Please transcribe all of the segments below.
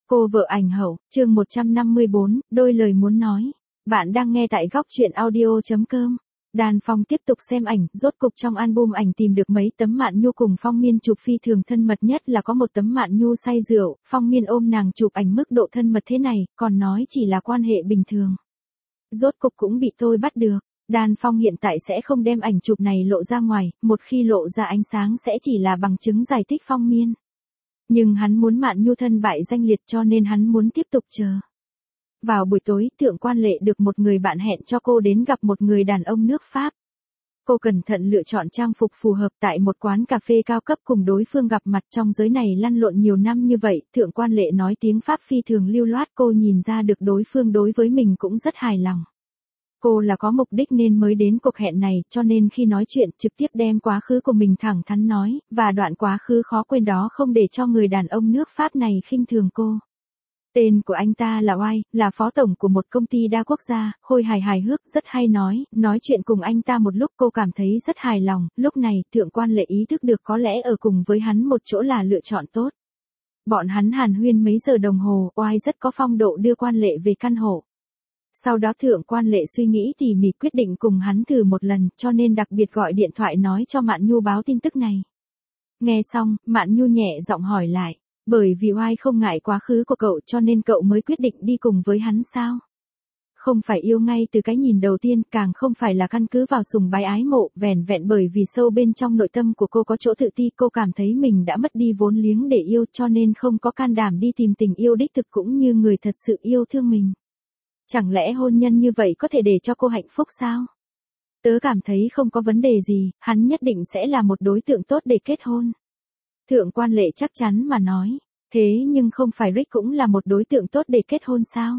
Cô vợ ảnh hậu, chương 154, đôi lời muốn nói. Bạn đang nghe tại góc truyện audio.com. Đàn Phong tiếp tục xem ảnh, rốt cục trong album ảnh tìm được mấy tấm Mạn Nhu cùng Phong Miên chụp phi thường thân mật, nhất là có một tấm Mạn Nhu say rượu, Phong Miên ôm nàng chụp ảnh mức độ thân mật thế này, còn nói chỉ là quan hệ bình thường. Rốt cục cũng bị tôi bắt được. Đàn Phong hiện tại sẽ không đem ảnh chụp này lộ ra ngoài, một khi lộ ra ánh sáng sẽ chỉ là bằng chứng giải thích Phong Miên. Nhưng hắn muốn Mạn Nhu thân bại danh liệt cho nên hắn muốn tiếp tục chờ. Vào buổi tối, Thượng Quan Lệ được một người bạn hẹn cho cô đến gặp một người đàn ông nước Pháp. Cô cẩn thận lựa chọn trang phục phù hợp tại một quán cà phê cao cấp cùng đối phương gặp mặt. Trong giới này lăn lộn nhiều năm như vậy, Thượng Quan Lệ nói tiếng Pháp phi thường lưu loát, cô nhìn ra được đối phương đối với mình cũng rất hài lòng. Cô là có mục đích nên mới đến cuộc hẹn này, cho nên khi nói chuyện trực tiếp đem quá khứ của mình thẳng thắn nói, và đoạn quá khứ khó quên đó không để cho người đàn ông nước Pháp này khinh thường cô. Tên của anh ta là Oai, là phó tổng của một công ty đa quốc gia, khôi hài hước, rất hay nói chuyện cùng anh ta một lúc cô cảm thấy rất hài lòng, lúc này Thượng Quan Lệ ý thức được có lẽ ở cùng với hắn một chỗ là lựa chọn tốt. Bọn hắn hàn huyên mấy giờ đồng hồ, Oai rất có phong độ đưa Quan Lệ về căn hộ. Sau đó Thượng Quan Lệ suy nghĩ tỉ mỉ quyết định cùng hắn thử một lần, cho nên đặc biệt gọi điện thoại nói cho Mạn Nhu báo tin tức này. Nghe xong, Mạn Nhu nhẹ giọng hỏi lại, bởi vì Oai không ngại quá khứ của cậu cho nên cậu mới quyết định đi cùng với hắn sao? Không phải yêu ngay từ cái nhìn đầu tiên, càng không phải là căn cứ vào sùng bái ái mộ, vẻn vẹn bởi vì sâu bên trong nội tâm của cô có chỗ tự ti, cô cảm thấy mình đã mất đi vốn liếng để yêu cho nên không có can đảm đi tìm tình yêu đích thực cũng như người thật sự yêu thương mình. Chẳng lẽ hôn nhân như vậy có thể để cho cô hạnh phúc sao? Tớ cảm thấy không có vấn đề gì, hắn nhất định sẽ là một đối tượng tốt để kết hôn. Thượng Quan Lệ chắc chắn mà nói, thế nhưng không phải Rick cũng là một đối tượng tốt để kết hôn sao?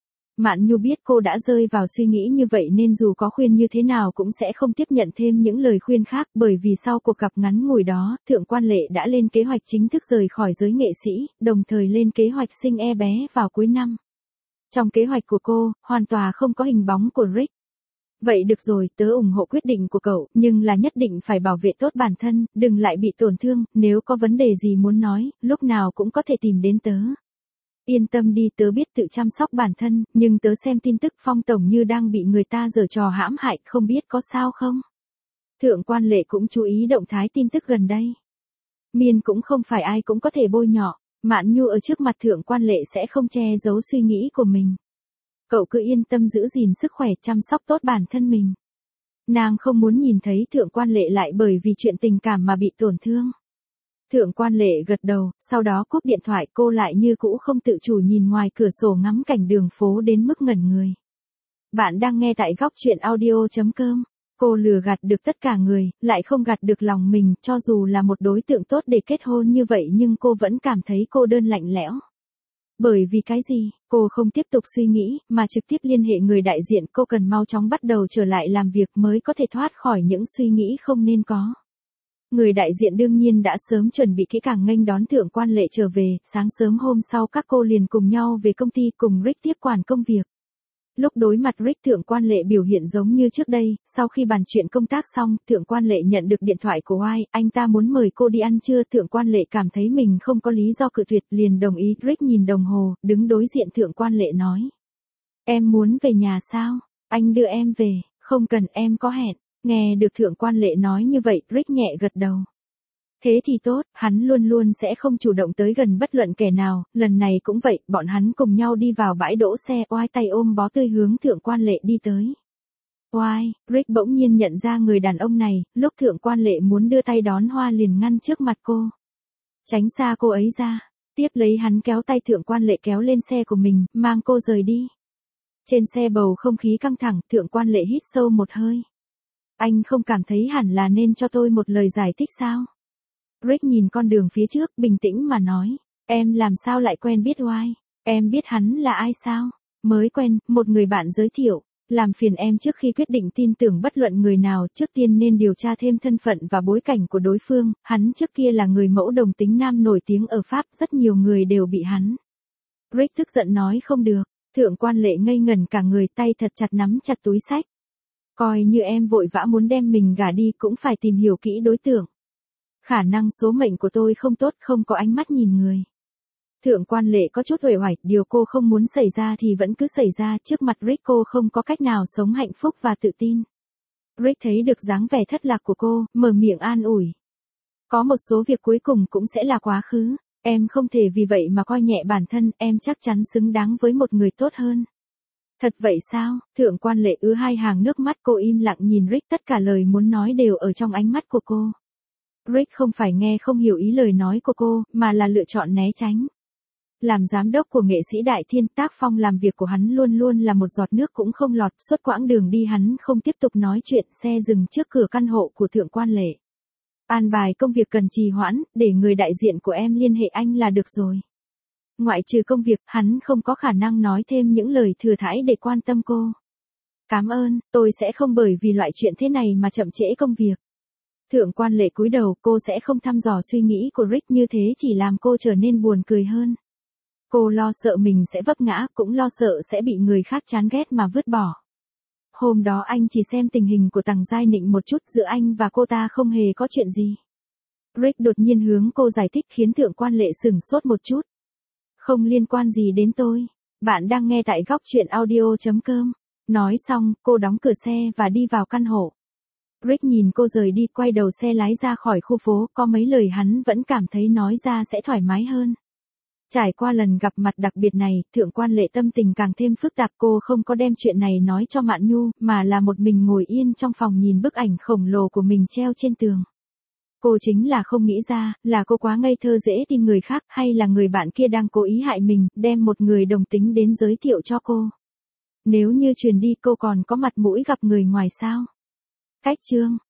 Mạn Nhu biết cô đã rơi vào suy nghĩ như vậy nên dù có khuyên như thế nào cũng sẽ không tiếp nhận thêm những lời khuyên khác, bởi vì sau cuộc gặp ngắn ngủi đó, Thượng Quan Lệ đã lên kế hoạch chính thức rời khỏi giới nghệ sĩ, đồng thời lên kế hoạch sinh bé vào cuối năm. Trong kế hoạch của cô, hoàn toàn không có hình bóng của Rick. Vậy được rồi, tớ ủng hộ quyết định của cậu, nhưng là nhất định phải bảo vệ tốt bản thân, đừng lại bị tổn thương, nếu có vấn đề gì muốn nói, lúc nào cũng có thể tìm đến tớ. Yên tâm đi, tớ biết tự chăm sóc bản thân, nhưng tớ xem tin tức Phong tổng như đang bị người ta giở trò hãm hại, không biết có sao không? Thượng Quan Lệ cũng chú ý động thái tin tức gần đây. Miên cũng không phải ai cũng có thể bôi nhọ. Mạn Nhu ở trước mặt Thượng Quan Lệ sẽ không che giấu suy nghĩ của mình. Cậu cứ yên tâm giữ gìn sức khỏe, chăm sóc tốt bản thân mình. Nàng không muốn nhìn thấy Thượng Quan Lệ lại bởi vì chuyện tình cảm mà bị tổn thương. Thượng Quan Lệ gật đầu, sau đó cúp điện thoại, cô lại như cũ không tự chủ nhìn ngoài cửa sổ ngắm cảnh đường phố đến mức ngẩn người. Bạn đang nghe tại góc truyện audio.com. Cô lừa gạt được tất cả người, lại không gạt được lòng mình, cho dù là một đối tượng tốt để kết hôn như vậy nhưng cô vẫn cảm thấy cô đơn lạnh lẽo. Bởi vì cái gì, cô không tiếp tục suy nghĩ, mà trực tiếp liên hệ người đại diện, cô cần mau chóng bắt đầu trở lại làm việc mới có thể thoát khỏi những suy nghĩ không nên có. Người đại diện đương nhiên đã sớm chuẩn bị kỹ càng nghênh đón Thượng Quan Lệ trở về, sáng sớm hôm sau các cô liền cùng nhau về công ty cùng Rick tiếp quản công việc. Lúc đối mặt Rick, Thượng Quan Lệ biểu hiện giống như trước đây, sau khi bàn chuyện công tác xong, Thượng Quan Lệ nhận được điện thoại của Oai, anh ta muốn mời cô đi ăn trưa, Thượng Quan Lệ cảm thấy mình không có lý do cự tuyệt, liền đồng ý. Rick nhìn đồng hồ, đứng đối diện Thượng Quan Lệ nói. Em muốn về nhà sao? Anh đưa em về, không cần, em có hẹn. Nghe được Thượng Quan Lệ nói như vậy, Rick nhẹ gật đầu. Thế thì tốt, hắn luôn luôn sẽ không chủ động tới gần bất luận kẻ nào, lần này cũng vậy, bọn hắn cùng nhau đi vào bãi đỗ xe, Oai tay ôm bó tươi hướng Thượng Quan Lệ đi tới. Oai, Rick bỗng nhiên nhận ra người đàn ông này, lúc Thượng Quan Lệ muốn đưa tay đón hoa liền ngăn trước mặt cô. Tránh xa cô ấy ra, tiếp lấy hắn kéo tay Thượng Quan Lệ kéo lên xe của mình, mang cô rời đi. Trên xe bầu không khí căng thẳng, Thượng Quan Lệ hít sâu một hơi. Anh không cảm thấy hẳn là nên cho tôi một lời giải thích sao? Rick nhìn con đường phía trước, bình tĩnh mà nói, em làm sao lại quen biết Oai? Em biết hắn là ai sao? Mới quen, một người bạn giới thiệu, làm phiền em trước khi quyết định tin tưởng bất luận người nào, trước tiên nên điều tra thêm thân phận và bối cảnh của đối phương, hắn trước kia là người mẫu đồng tính nam nổi tiếng ở Pháp, rất nhiều người đều bị hắn. Rick tức giận nói không được, Thượng Quan Lệ ngây ngẩn cả người, tay thật chặt nắm chặt túi xách. Coi như em vội vã muốn đem mình gả đi cũng phải tìm hiểu kỹ đối tượng. Khả năng số mệnh của tôi không tốt, không có ánh mắt nhìn người. Thượng quan Lệ có chút uể oải, điều cô không muốn xảy ra thì vẫn cứ xảy ra, trước mặt Rick cô không có cách nào sống hạnh phúc và tự tin. Rick thấy được dáng vẻ thất lạc của cô, mở miệng an ủi. Có một số việc cuối cùng cũng sẽ là quá khứ, em không thể vì vậy mà coi nhẹ bản thân, em chắc chắn xứng đáng với một người tốt hơn. Thật vậy sao? Thượng quan Lệ ứa hai hàng nước mắt, cô im lặng nhìn Rick, tất cả lời muốn nói đều ở trong ánh mắt của cô. Rick không phải nghe không hiểu ý lời nói của cô, mà là lựa chọn né tránh. Làm giám đốc của nghệ sĩ Đại Thiên, tác phong làm việc của hắn luôn luôn là một giọt nước cũng không lọt, suốt quãng đường đi hắn không tiếp tục nói chuyện, xe dừng trước cửa căn hộ của Thượng quan Lệ. An bài công việc cần trì hoãn, để người đại diện của em liên hệ anh là được rồi. Ngoại trừ công việc, hắn không có khả năng nói thêm những lời thừa thãi để quan tâm cô. Cảm ơn, tôi sẽ không bởi vì loại chuyện thế này mà chậm trễ công việc. Thượng quan Lệ cúi đầu, cô sẽ không thăm dò suy nghĩ của Rick, như thế chỉ làm cô trở nên buồn cười hơn. Cô lo sợ mình sẽ vấp ngã, cũng lo sợ sẽ bị người khác chán ghét mà vứt bỏ. Hôm đó anh chỉ xem tình hình của Tằng Giai Nịnh một chút, giữa anh và cô ta không hề có chuyện gì. Rick đột nhiên hướng cô giải thích khiến Thượng quan Lệ sửng sốt một chút. Không liên quan gì đến tôi. Bạn đang nghe tại góc truyện audio.com. Nói xong, cô đóng cửa xe và đi vào căn hộ. Rick nhìn cô rời đi, quay đầu xe lái ra khỏi khu phố, có mấy lời hắn vẫn cảm thấy nói ra sẽ thoải mái hơn. Trải qua lần gặp mặt đặc biệt này, Thượng quan Lệ tâm tình càng thêm phức tạp, cô không có đem chuyện này nói cho Mạn Nhu, mà là một mình ngồi yên trong phòng nhìn bức ảnh khổng lồ của mình treo trên tường. Cô chính là không nghĩ ra, là cô quá ngây thơ dễ tin người khác, hay là người bạn kia đang cố ý hại mình, đem một người đồng tính đến giới thiệu cho cô. Nếu như truyền đi, cô còn có mặt mũi gặp người ngoài sao? Cách chương